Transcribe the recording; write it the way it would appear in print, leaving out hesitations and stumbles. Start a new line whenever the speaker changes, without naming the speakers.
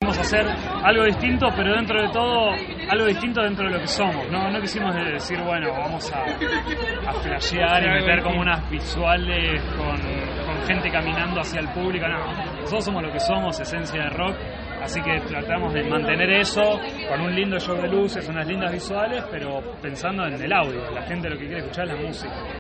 quisimos hacer algo distinto, pero dentro de todo, algo distinto dentro de lo que somos. No quisimos decir, bueno, vamos a flashear y meter como unas visuales con gente caminando hacia el público. No, nosotros somos lo que somos, esencia de rock. Así que tratamos de mantener eso con un lindo show de luces, unas lindas visuales, pero pensando en el audio. La gente lo que quiere escuchar es la música.